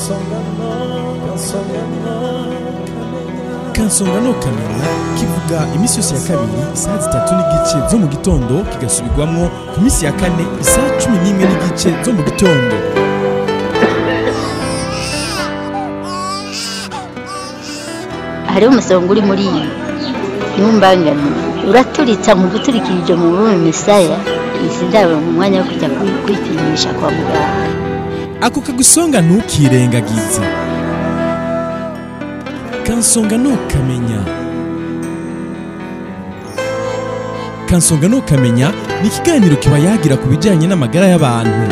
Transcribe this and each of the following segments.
Kansonga no kamenya kivuga imisi yose ya kabiri isaha 3:30 zo mu gitondo kigasubirwamwo ku misi ya kane isaha 11:30 zo mu gitondo. Hariho umusonga uri muri iyi ntumbangane uraturitsa mu guturikirije mu bume misaya izi ndabo mu mwanya wo kujya kwipimisha kwa muganga. Ako kagusonga ntukirengagize. Kansonga no kamenya. Kansonga no kamenya ni ikiganiro kiba yagira ku bijyanye n'amagara y'abantu.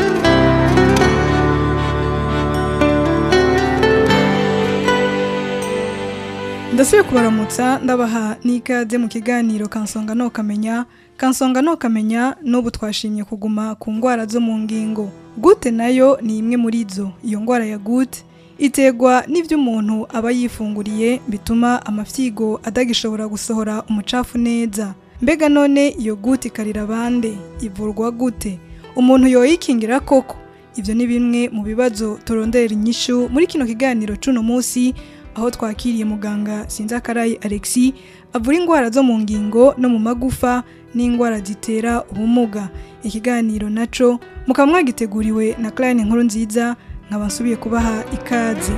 Ndasubiye kubaramutsa ndabaha n'ikaze mu kiganiro Kansonga no kamenya. Kansonga no kamenya n'ubu twashimye kuguma ku ngwara zo mu ngingo. Gute nayo ni imwe muri zo. Iyo ngwara ya gute itegwa n'ivyo umuntu aba yifunguriye bituma amafyigo adagishobora gusohora umucafu neza. Mbega none iyo gute ikarira bande ivurwa gute? Umuntu yoyikingira koko? Ivyo ni bimwe mu bibazo turondera inyishu muri kino kiganiro cuno musi, aho twakiriye muganga Sinzakarayi Alexis avura ingwara zo mu ngingo no mu magufa n'ingwara zitera ubumuga. Ikiganiro naco mukaba mwagiteguriwe na Claire Nkuru Nziza, nkaba nsubiye kubaha ikaze.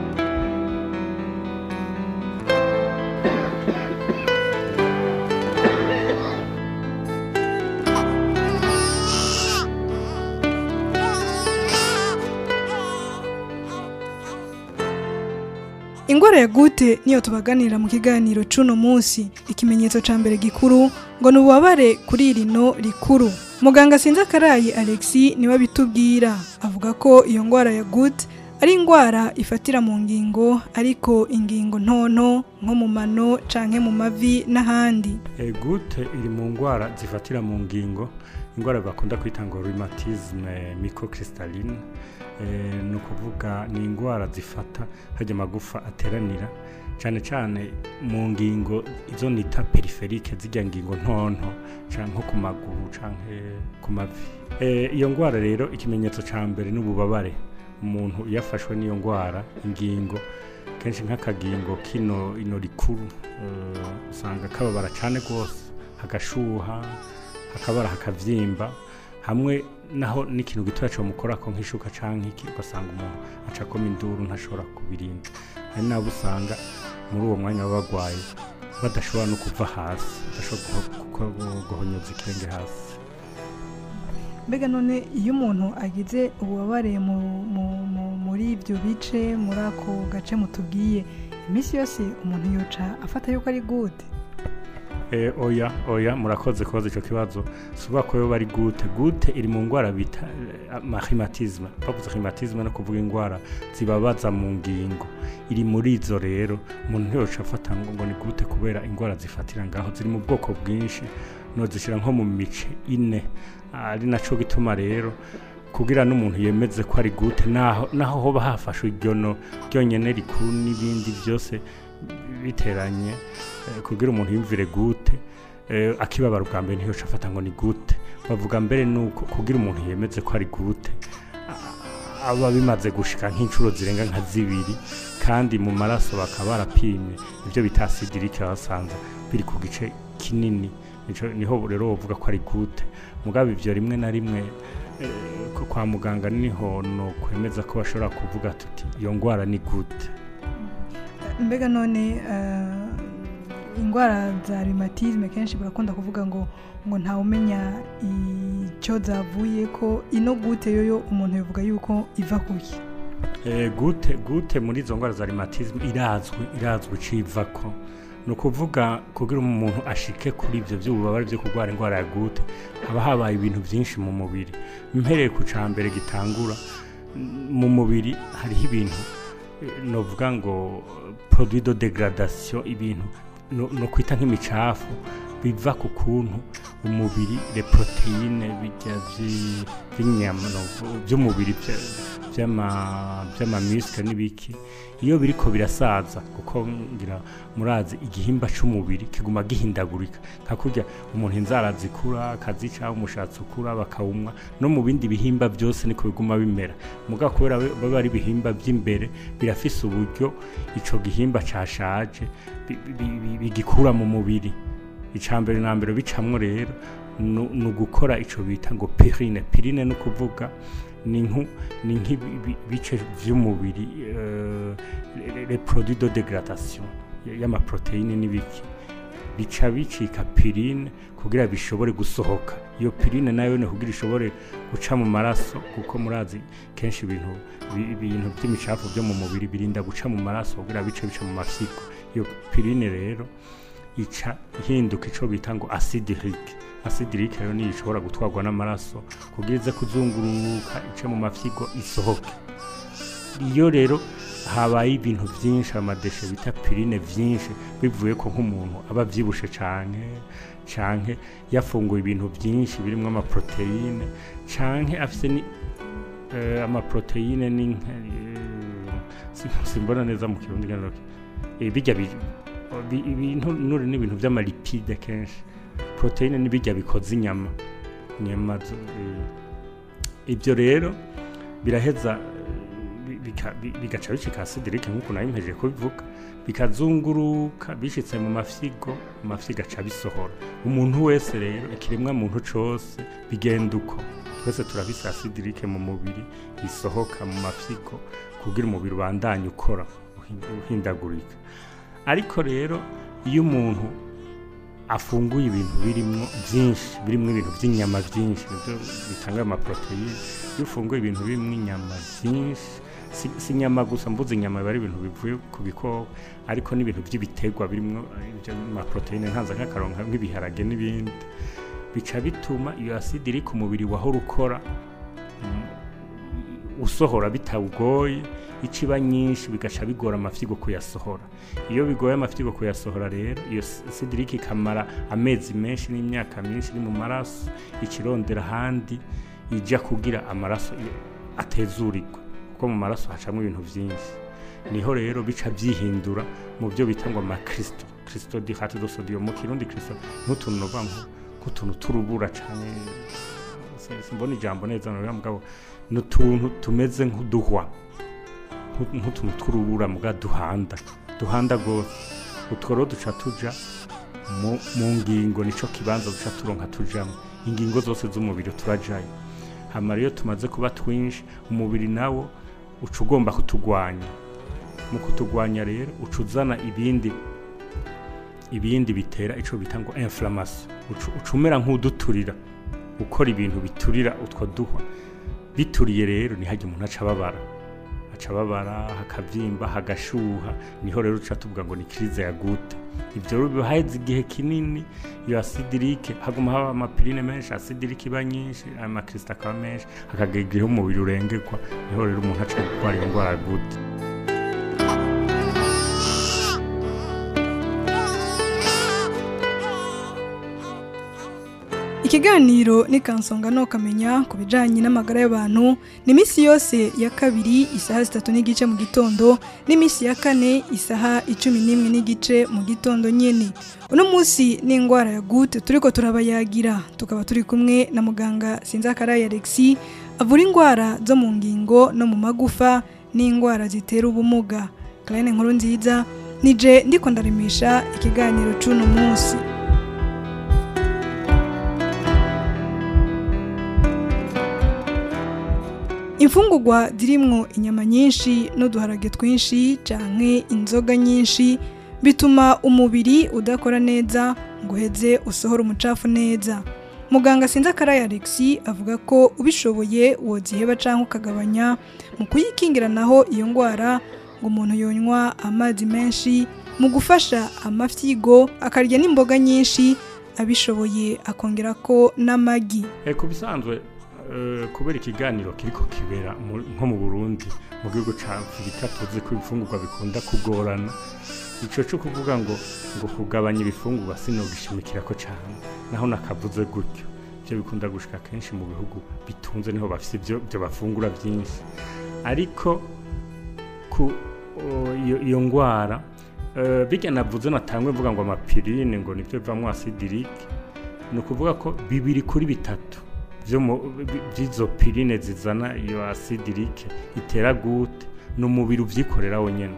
Ingwara ya gute niyo tubaganira mu kiganiro cuno musi. Ikimenyetso ca mbere gikuru ngo nubabare kuri rino rikuru. Muganga Sinzakarayi Alexis niwe bitubwira, avuga ko iyo ngwara ya gute ari ingwara ifatira mu ngingo, ariko ingingo ntonto nko mu mano canke mu mavi n'ahandi. Gute iri mu ngwara zifatira mu ngingo, ingwara bakunda kwita ngo rheumatisme microcrystalline. No kuvuga ni ingwara zifata hajya magufa ateranira cyane cyane mu ngingo izo nita periferique zijya ngingo ntonto cyane nko ku maguru canke ku mavi. Iyo ngwara rero ikimenyetso ca mbere n'ububabare. Umuntu yafashwe n'iyo ngwara ingingo kenshi nk'akagingo kino ino rikuru usanga kababara cyane gose, hagashuha, hakabara hakavyimba, hamwe naho n'ikintu gitoya cyo mukora ko nk'ishuka canke iki ugasanga umuntu acakoma induru ntashobora kubirinda. Hari nabo usanga muri uwo mwanya w'abagwaye badashobora no kuva hasi, badashobora guhonyoza ikirenge hasi. Mbega none iyo umuntu agize ububabare muri ibyo bice muri ako gace mutubwiye, imisi yose umuntu yoca afata yuko ari gute? Oya murakoze koze ico kibazo. Suba ko yo bari gute iri mu ngwara bita rheumatisme. Bavuze rheumatisme no kuvuga ingwara zibabaza mu ngingo. Iri muri izo rero umuntu yoca afata ngo ni gute kubera ingwara zifatira ngaho ziri mu bwoko bwinshi, no zishira nko mu mice ine. Ari naco gituma rero kugira n'umuntu yemeze ko ari gute naho hoba hafashwe iryono ryonyene rikuru n'ibindi byose biteranye, kugira umuntu yumvire gute akibabara bwa mbere ntiyoca afata ngo ni gute. Bavuga mbere nuko kugira umuntu yemeze ko ari gute aba bimaze gushika nk'incuro zirenga nka 2, kandi mu maraso bakaba barapimye ibyo bita acidurique basanze biri ku gice kinini. Niho rero bavuga ko ari gute. Mugabe ivyo rimwe na rimwe kwa muganga niho no kwemeza ko bashobora kuvuga tuti iyo ngwara ni gute. Mbega none ingwara za rheumatisme kenshi barakunda kuvuga ngo nta umenya icyo zavuye ko. Ino gute yoyo umuntu yavuga yuko iva kuki? Gute muri izo ngwara za rheumatisme irazwi civako. No kuvuga kugira umuntu ashike kuri ivyo by'ububabare byo kugwara ingwara ya gute haba habaye ibintu byinshi mu mubiri. Mpereye ku cambere gitangura mu mubiri hariho ibintu novuga ngo produit de dégradation, ibintu no kwita nk'imicafu biva ku kuntu umubiri les protéines bijya by'inyama by'umubiri by'amamuscle n'ibiki iyo biriko birasaza kuko ngira murazi igihimba c'umubiri kiguma gihindagurika kakurya umuntu inzara zikura akazica umushatsi ukura bakawumwa no mu bindi bihimba byose niko biguma bimera muga kubera baba ari bihimba by'imbere birafise uburyo ico gihimba cashaje bigikura mu mubiri icambere na mbere bicamwo rero no gukora ico bita ngo pirine no kuvuga ni nk'ibice vy'umubiri les produits de dégradation y'ama protéines n'ibiki bica bicika pirine kugira bishobore gusohoka iyo pirine nayo ne kugira ishobore guca mu maraso kuko murazi kenshi ibintu by'imicafu byo mu mubiri birinda guca mu maraso kugira bica mu mafyigo iyo pirine rero ica hinduka ico bita ngo acide urique rero ni ishobora gutwarwa n'amaraso kugira ize kuzunguruka ice mu mafyigo isohoke iyo rero habaye ibintu byinshi amadeshe bita pirine byinshi bivuye ko nk'umuntu aba byibushe canke yafunguye ibintu byinshi birimo amaproteine canke afise ni amaproteine ni simbona neza mu kirundi ngano bijya ibintu nuri n'ibintu by'amalipide kenshi proteine n'ibijya bikoze inyama ibyo rero biraheza bigaca bicika acide urique nk'uko nayo impejeje kubivuga bikazunguruka bishitse mu mafyigo aca bisohora umuntu wese rero ikiremwa muntu cose bigenda uko twese turafise acide urique mu mubiri isohoka mu mafyigo kugira umubiri ubandanye ukora uhindagurika ariko rero iyo umuntu afunguye ibintu birimo ibintu by'inyama byinshi byo bitanga amaproteine iyo ufunguye ibintu birimo inyama byinshi si inyama gusa mvuze inyama bari ibintu bivuye ku bikoko ariko n'ibintu by'ibiterwa birimo amaproteine ntaza nk'akaronka nk'ibiharage n'ibindi bica bituma iyo acide iri ku mubiri wahora ukora usohora bitawugoye iciba nyinshi bigaca bigora amafyigo kuyasohora iyo bigoye amafyigo kuyasohora rero iyo acide urique ikamara amezi menshi n'imyaka myinshi iri mu maraso ikirondera handi ija kugira amaraso atezurirwa kuko mu maraso hacamwe ibintu byinshi niho rero bica byihindura mu byo bita ngo cristaux d'hydrate de sodium mu kirundi cristaux n'utuntu nova nk'utuntu turubura cyane simbona ijambo neza no mugabo n'utuntu tumeze nk'uduhwa nk'utuntu turubura muga duhanda gose utworo duca tuja mu ngingo nico kibanza duca turonka tujamo ingingo zose z'umubiri turajayo hama rero tumaze kuba twinshi umubiri nawo uca ugomba kutugwanya mu kutugwanya rero ucuzana ibindi bitera ico bita ngo inflammation ucumera nk'uduturira ukora ibintu biturira utwo duhwa bituriye rero ni haje umuntu acababara hakavyimba hagashuha niho rero uca tuvuga ngo ni crise ya goutte ivyo rero bihaheze igihe kinini iyo acide urique haguma haba amapirine menshi acide urique iba nyinshi amakrista akaba menshi hakagegeraho umubiri urengerwa niho rero umuntu aca gutwara iyo ndwara ya goutte. Ikiganiro ni kansonga no kamenya ku bijanye n'amagara y'abantu ni misi yose ya kabiri isaha 3:30 mu gitondo n'imisi ya kane isaha 11:30 mu gitondo nyene. Uno musi ni ingwara ya goutte turiko turabayagira tukaba turi kumwe na muganga Sinzakaraye Alexis avura ingwara zo mu ngingo no mu magufa n'ingwara zitera ubumuga. Claine Nkuru nziza nije ndiko ndarimisha ikiganiro c'uno musi. Imfungurwa zirimwo inyama nyinshi n'uduharage twinshi canke inzoga nyinshi bituma umubiri udakora neza ngo uheze usohora umucafu neza. Muganga Sinzakaraye Alexis avuga ko ubishoboye woziheba canke ukagabanya mu kuyikingira naho iyo ngwara ngo umuntu yonywa amazi menshi mu gufasha amafyigo akarya n'imboga nyinshi abishoboye akongera ko n'amagi. Ku bisanzwe kubera ikiganiro kiriko kibera nko mu Burundi mu gihugu ca Afrika tuzi ko ibifungurwa bikunda kugorana ico cyo kuvuga ngo kugabanya ibifungurwa sinogishimikira ko cyane naho nakavuze gutyo byo bikunda gushika kenshi mu bihugu bitunze niho bafise byo bafungura byinshi ariko ku iyo ngwara bijya navuze natangwe mvuga ngo amapirine ngo nibyo bivamwo acide urique ni ukuvuga ko 2 kuri 3 by'izo pirine zizana iyo acide urique itera gute n'umubiri uvyikorera wonyene.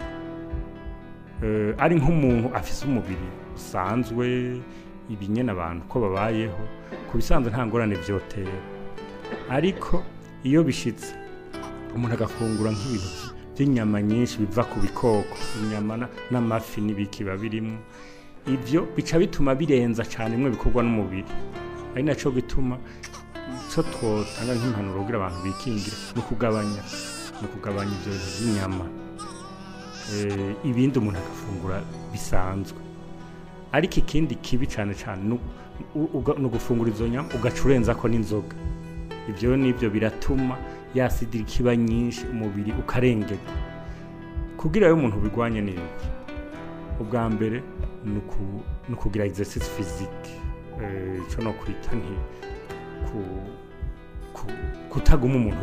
Ari nk'umuntu afise umubiri usanzwe ibinyene abantu ko babayeho ku bisanzwe nta ngorane vyotera, ariko iyo bishitse umuntu agafungura nk'ibintu by'inyama nyinshi biva ku bikoko, inyama n'amafi n'ibiki babirimo, ivyo bica bituma birenza cyane imwe bikorwa n'umubiri. Ari naco gituma cyo twotanga nk'impanuro kugira abantu bikingire no kugabanya ivyo by'inyama, ibindi umuntu agafungura bisanzwe. Ariko ikindi kibi cyane no gufungura izo nyama ugacurenza ko n'inzoga, ibyo nibyo biratuma yasidi kiba nyinshi umubiri ukarengerwa. Kugira yo umuntu bigwanye n'iki, ubwa mbere nukugira exercice physique, cyo no kwita nti kutaguma umuntu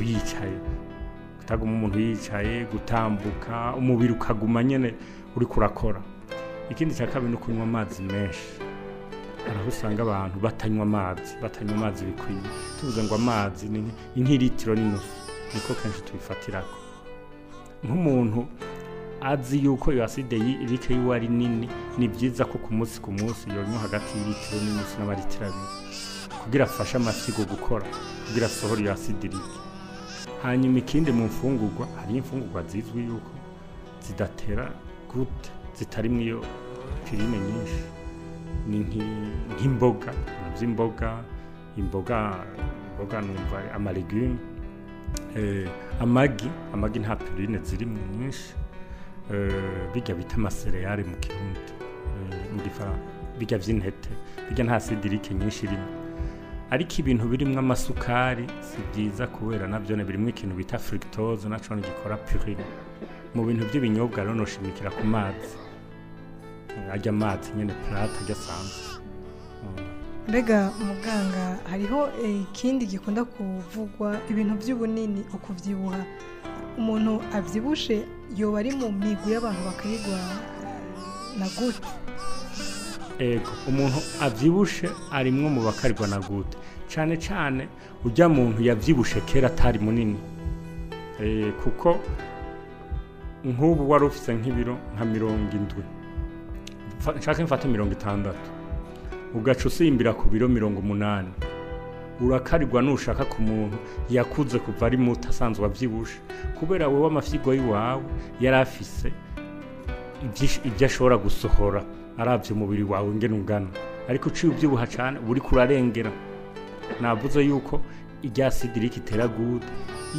yicaye, gutambuka umubiri ukaguma nyene uri kurakora. Ikindi cya kabiri no kunywa amazi menshi. Araho usanga abantu batanywa amazi bikwiye. Tuvuze ngo amazi ni nk'ilitiro n'inusu, niko kenshi tubifatirako. Nk'umuntu azi yuko iyo acide urique yiwe ari nini, ni byiza ko ku munsi yonywa hagati y'ilitiro n'inusu n'amalitiro 2 kugira afashe amasigo gukora, kugira asohore iyo acide urique. Hanyuma ikindi mu mfungurwa, hari imfungurwa zizwi yuko zidatera gute, zitarimwe iyo pirine nyinshi, ni nk'imboga, imboga numva amalegume, amagi nta pirine zirimo nyinshi, bijya bita amasereyale mu kirundi, mu gifaransa bijya vy'intete, bijya nta acide urique nyinshi irimo. Ariko ibintu birimwo amasukari si byiza kubera navyo birimwo ikintu bita fructose, naco gikora purine. Mu bintu by'ibinyobwa rero noshimikira ku mazi, ajya amazi nyene plate ajya sanzwe. Mbega muganga, hariho ikindi gikunda kuvugwa, ibintu by'ubunini, ukuvyibuha. Umuntu avyibushe yoba ari mu migwi y'abantu bakayigwa na gute? Ego, umuntu avyibushe arimwo mu bakarigwa na gute, cane ujya muntu yavyibushe kera atari munini, kuko nk'ubu wari ufise nk'ibiro nka 70, nshaka mfate 60, ugaca usimbira ku biro 80, urakarirwa nushaka ku muntu yakuze kuva ari muto asanzwe avyibushe, kubera wewe amafyigo yiwawe yari afise ibyo ashobora gusohora aravye umubiri wawe ngene ungana. Ariko uciye ubyibuha cyane uri kurarengera. Navuze yuko irya acide urique itera gute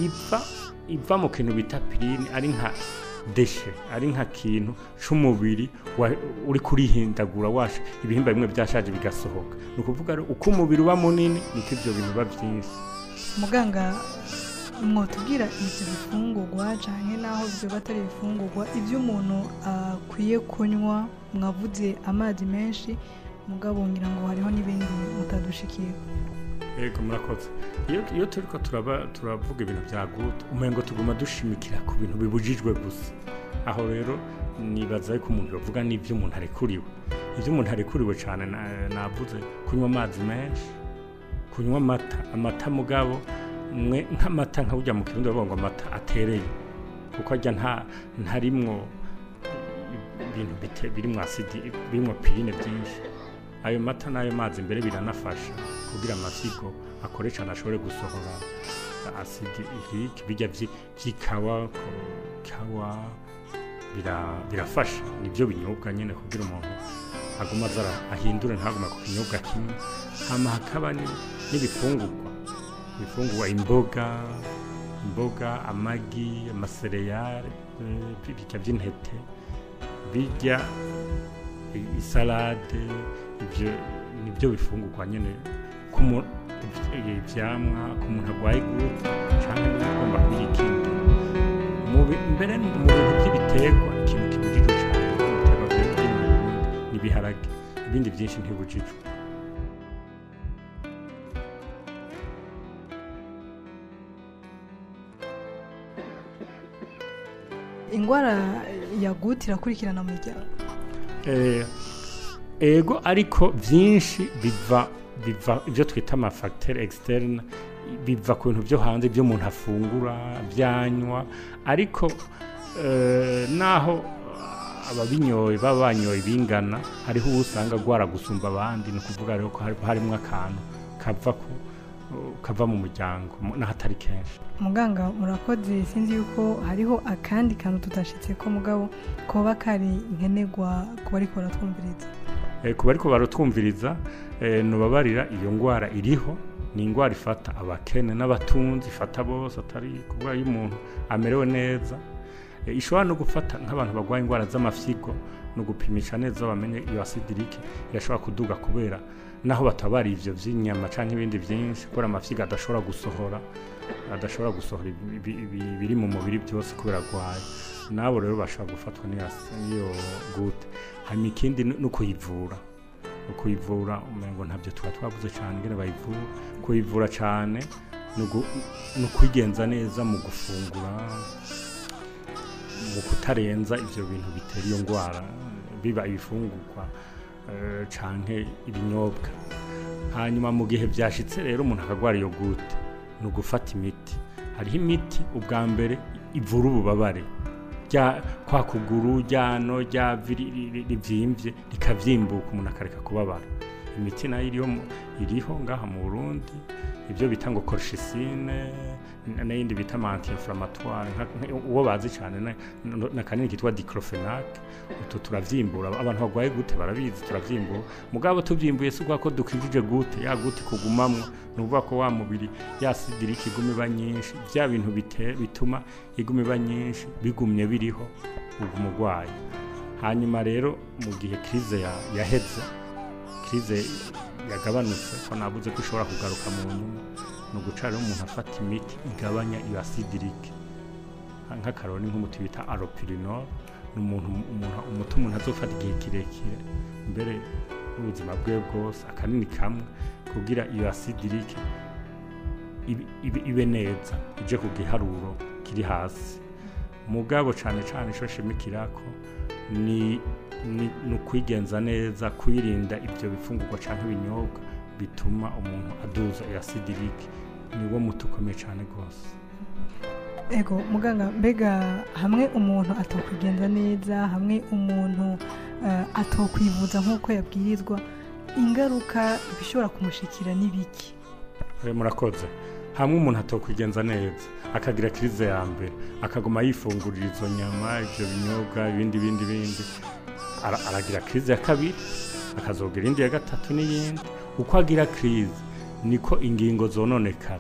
iva mu kintu bita pirine, ari nka deshe, ari nka kintu c'umubiri uri kurihindagura, washa ibihimba bimwe byashaje bigasohoka. Ni ukuvuga uko umubiri uba munini niko ivyo bintu biba vyinshi. Muganga, mwotubwira ivyo bifungurwa canke naho byo batari bifungurwa, ivyo umuntu akwiye kunywa? Mwavuze amazi menshi, mugabo ngira ngo hariho n'ibindi mutadushikiye. Ego murakoze. Iyo turiko turavuga ibintu bya gute, umengo tuguma dushimikira ku bintu bibujijwe gusa. Aho rero nibaza yuko umuntu yovuga n'ivyo umuntu arekuriwe. Ivyo umuntu arekuriwe cyane navuze kunywa amazi menshi, kunywa amata mugabo nk'amata nka burya mu kirundi bavuga ngo amata atereye, kuko ajya ntarimwo ibintu birimwo acide, birimwo pirine byinshi. Ayo mata n'ayo mazi mbere biranafasha kugira amasigo akore cyane, ashobore gusohora acide urique. Bijya vy'ikawa birafasha, nibyo binyobwa nyene kugira umuntu aguma azara ahindure, ntaguma ku kinyobwa kimwe. Hama hakaba n'ibifungurwa, imboga, amagi, amasereyale, bijya by'intete, bijya isalade, ibyo nibyo bifungurwa nyene ivyamwa ku muntu agwaye gute canke agomba kuyikindi. Mbere mu bintu by'ibiterwa ikintu kibujijwe cyane n'ibiharage, ibindi byinshi ntibujijwe. ingwara ya gute irakurikirana mu miryango? Ego ariko byinshi biva ibyo twita amafacteur externe, biva ku bintu byo hanze byo umuntu afungura byanywa, ariko naho ababinyoye baba banyoye bingana, hariho usanga gwara gusumba abandi, no kuvuga rero ko harimo akantu kava mu muryango n'ahatari kenshi. Muganga murakoze, sinzi yuko hariho akandi kantu tutashitse ko mugabo koba kari nkenegwa kuba ariko baratwumviriza. Kuba ariko baratwumviriza nubabarira iyo ngwara iriho, ni ingwara ifata abakene n'abatunzi, ifata bose, atari kuvuga iyo umuntu amerewe neza. Ishobora no gufata nk'abantu bagwaye ingwara z'amafyigo, no gupimisha neza bamenye iyo acidique yashobora kuduga kubera naho batabari ivyo vy'inyama canke ibindi vyinshi, kubera amafyigo adashobora gusohora biri mu mubiri byose kubera gwaye. Nabo rero bashobora gufatwa n'iyo gute. Hanyuma ikindi no kuyivura, umengo ntabyo twavuze cyane ngene bayivura. Kuyivura cyane no kwigenza neza mu gufungura, mu kutarenza ivyo bintu bitera iyo ngwara, biba ibifungurwa canke ibinyobwa. Hanyuma mu gihe byashitse rero umuntu akagwara iyo gute, no gufata imiti. Hariho imiti ubwa mbere ivura ububabare, kwa kuguru ryano rivyimbye rikavyimbuka, umuntu akareka kubabara. Imiti nayo iriho ngaha mu Burundi, ibyo bita ngo colchicine n'indi bita anti-inflammatoire, uwo bazi cyane na kanini kitwa diclofenac. Utu turavyimbura, abantu bagwaye gute barabizi, turavyimbura. Mugabo tuvyimbuye si ko dukijije gute, ya gute kugumamwo, nuvuga ko wa mubiri ya acidique iguma iba nyinshi, bya bintu bituma iguma iba nyinshi bigumye biriho umugwayi. Hanyuma rero mu gihe crise yaheze, crise yagabanutse, ko nabuze ko ishobora kugaruka mu nyuma, no guca rero umuntu afata imiti igabanya iyo acidique. Nk'akaroni nk'umuti bita allopurinol, umuti umuntu azofata igihe kirekire mbere ubuzima bwe bwose, akanini kamwe, kugira iyo acidique ibe neza, ije ku giharuro kiri hasi. Mugabo cyane ico shimikirako ni ukwigenza neza, kwirinda ibyo bifungurwa canke ibinyobwa bituma umuntu aduza iyo acidique. Niwo muti ukomeye cyane rwose. Ego muganga, mbega hamwe umuntu atokwigenza neza, hamwe umuntu atokwivuza nk'uko yabwirizwa, ingaruka bishobora kumushikira n'ibiki? Murakoze. Hamwe umuntu atokwigenza neza, akagira crise ya mbere, akaguma yifungurira izo nyama, ivyo binyobwa, ibindi, aragira crise ya kabiri, akazogira indi ya gatatu n'iyindi. Uko agira crise niko ingingo zononekara,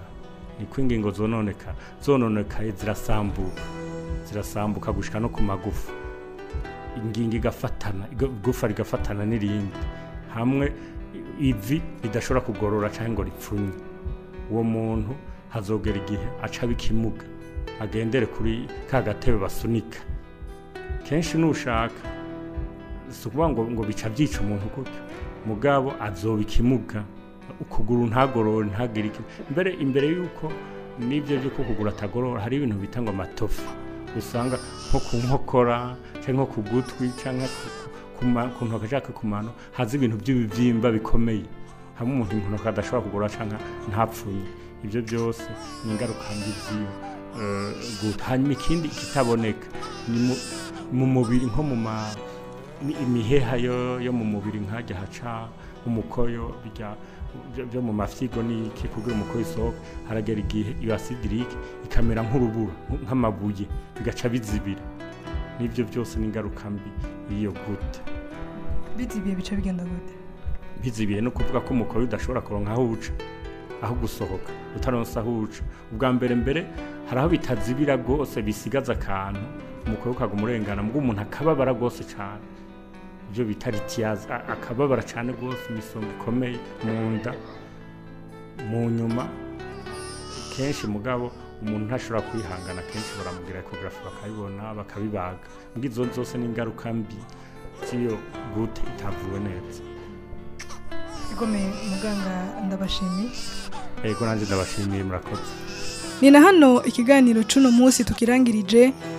zononekaye zirasambuka gushika no ku magufa, ingingo igafatana, igufa rigafatana n'irindi, hamwe ivi ridashobora kugorora canke ngo ripfunye. Uwo muntu hazogera igihe aca bikimuga, agendere kuri ka gatebe basunika. Kenshi nushaka si ukuvuga ngo bica byica umuntu gutyo, mugabo azobikimuga, ukuguru ntagorore, ntagire iki. Imbere yuko n'ibyo byo kugura atagorora, hari ibintu bita ngo amatofu, usanga nko ku nkokora cyangwa nko ku gutwi cyangwa ku ntoki cyangwa ku mano haza ibintu by'ibibyimba bikomeye, hamwe umuntu inkono adashobora kugura cyangwa ntapfunye. Ibyo byose ni ingaruka mbi z'iyo gute. Hanyuma ikindi kitaboneka ni mu mubiri, nko mu imiheha yo mu mubiri, nkajya haca umukoyo byo mu mafyigo n'iki, kugira umukoyo isohoka, haragera igihe iyo acidique ikamera nk'urubura, nk'amabuye, bigaca bizibira. N'ibyo byose ni ingaruka mbi y'iyo gute. Bizibiye bica bigenda gute? Bizibiye no kuvuga ko umukoyo udashobora kuronka aho uca, aho gusohoka, utaronsa aho uca. Ubwa mbere hari aho bitazibira rwose, bisigaza akantu, umukoyo ukaguma urengana, mbwo umuntu akababara rwose cyane. Ibyo bita litiaze, akababara cyane rwose, imisonga ikomeye mu nda, mu nyuma. Kenshi mugabo umuntu ntashobora kwihangana, kenshi baramugira ecography bakayibona, bakabibaga. Mbwo izo zose ni ingaruka mbi z'iyo gute itavuwe neza. Igomeye muganga, ndabashimiye. Ego nanjye ndabashimiye, murakoze. Ni na hano ikiganiro cuno munsi tukirangirije,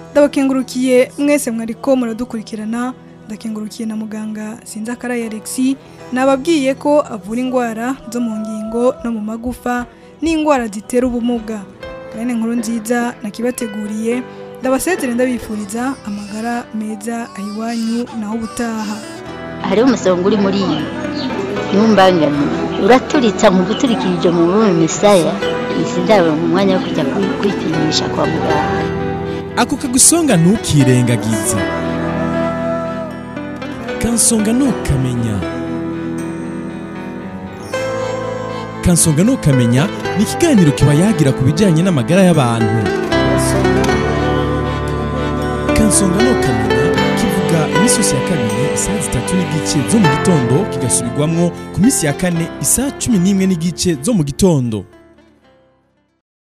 ndabakengurukiye mwese mwariko muradukurikirana, ndakengurukiye na muganga Sinzakaraye Alexis nababwiye ko avura ingwara zo mu ngingo no mu magufa n'ingwara zitera ubumuga. Karine nkuru nziza nakibateguriye, ndabasezere ndabifuriza amagara meza ahiwanyu naho ubutaha. Hariho umusonga uri muri iyi ntumbangane, uraturitsa mu guturikirije mu rurimi misaya, izi ndabo mu mwanya wo kujya kwipimisha kwa muganga. Ako kagusonga ntukirengagize. Kansonga ntukamenya. Kansonga ntukamenya ni ikiganiro kiba yagira ku bijyanye n'amagara y'abantu. Kansonga ntukamenya kivuga iminsi yose ya kabiri isaha 3:30 zo mu gitondo, kigasubirwamwo ku minsi ya kane isaha 11:30 zo mu gitondo.